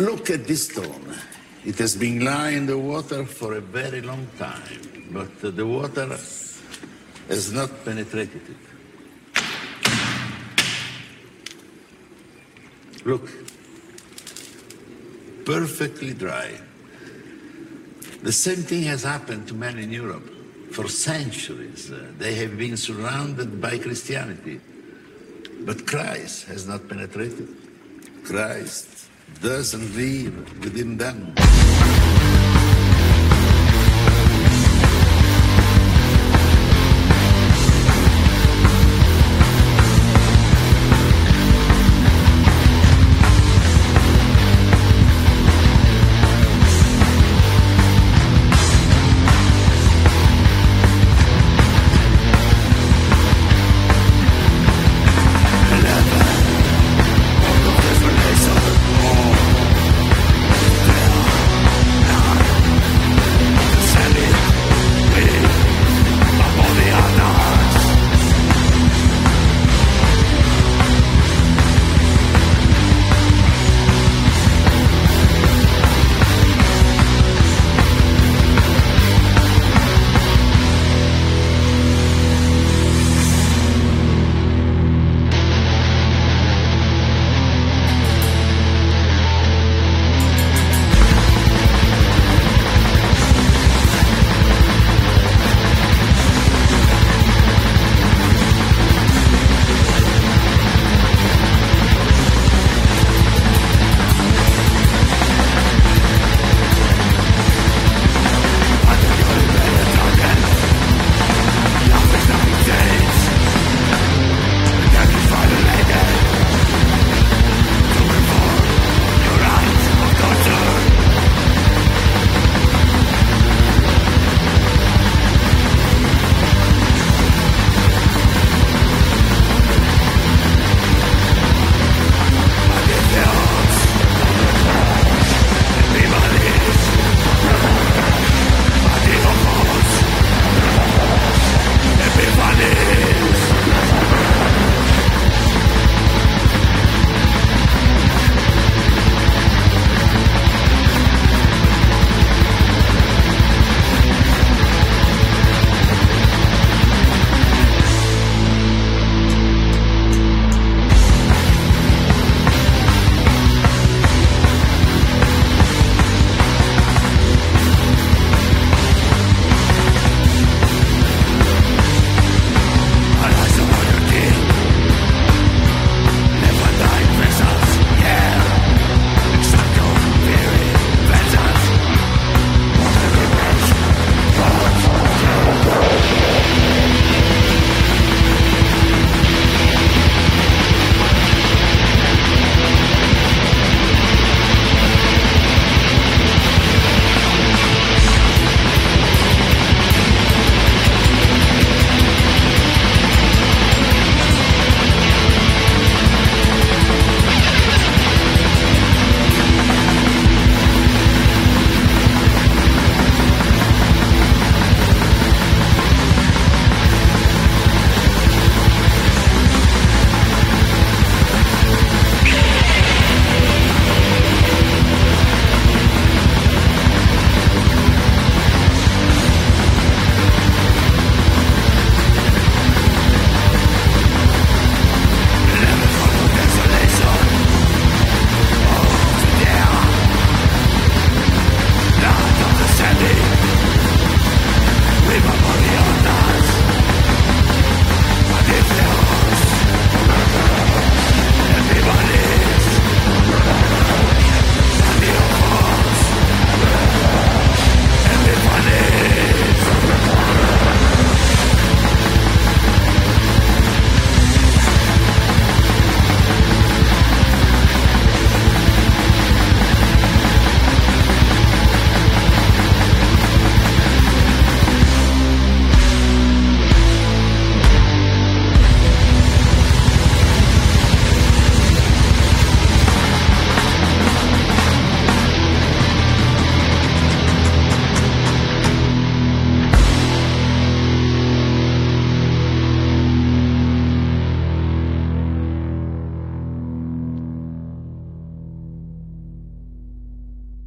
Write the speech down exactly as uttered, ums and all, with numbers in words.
Look at this stone. It has been lying in the water for a very long time, but uh, the water has not penetrated it. Look, perfectly dry. The same thing has happened to men in Europe. For centuries, uh, they have been surrounded by Christianity, but Christ has not penetrated. Christ doesn't live within them.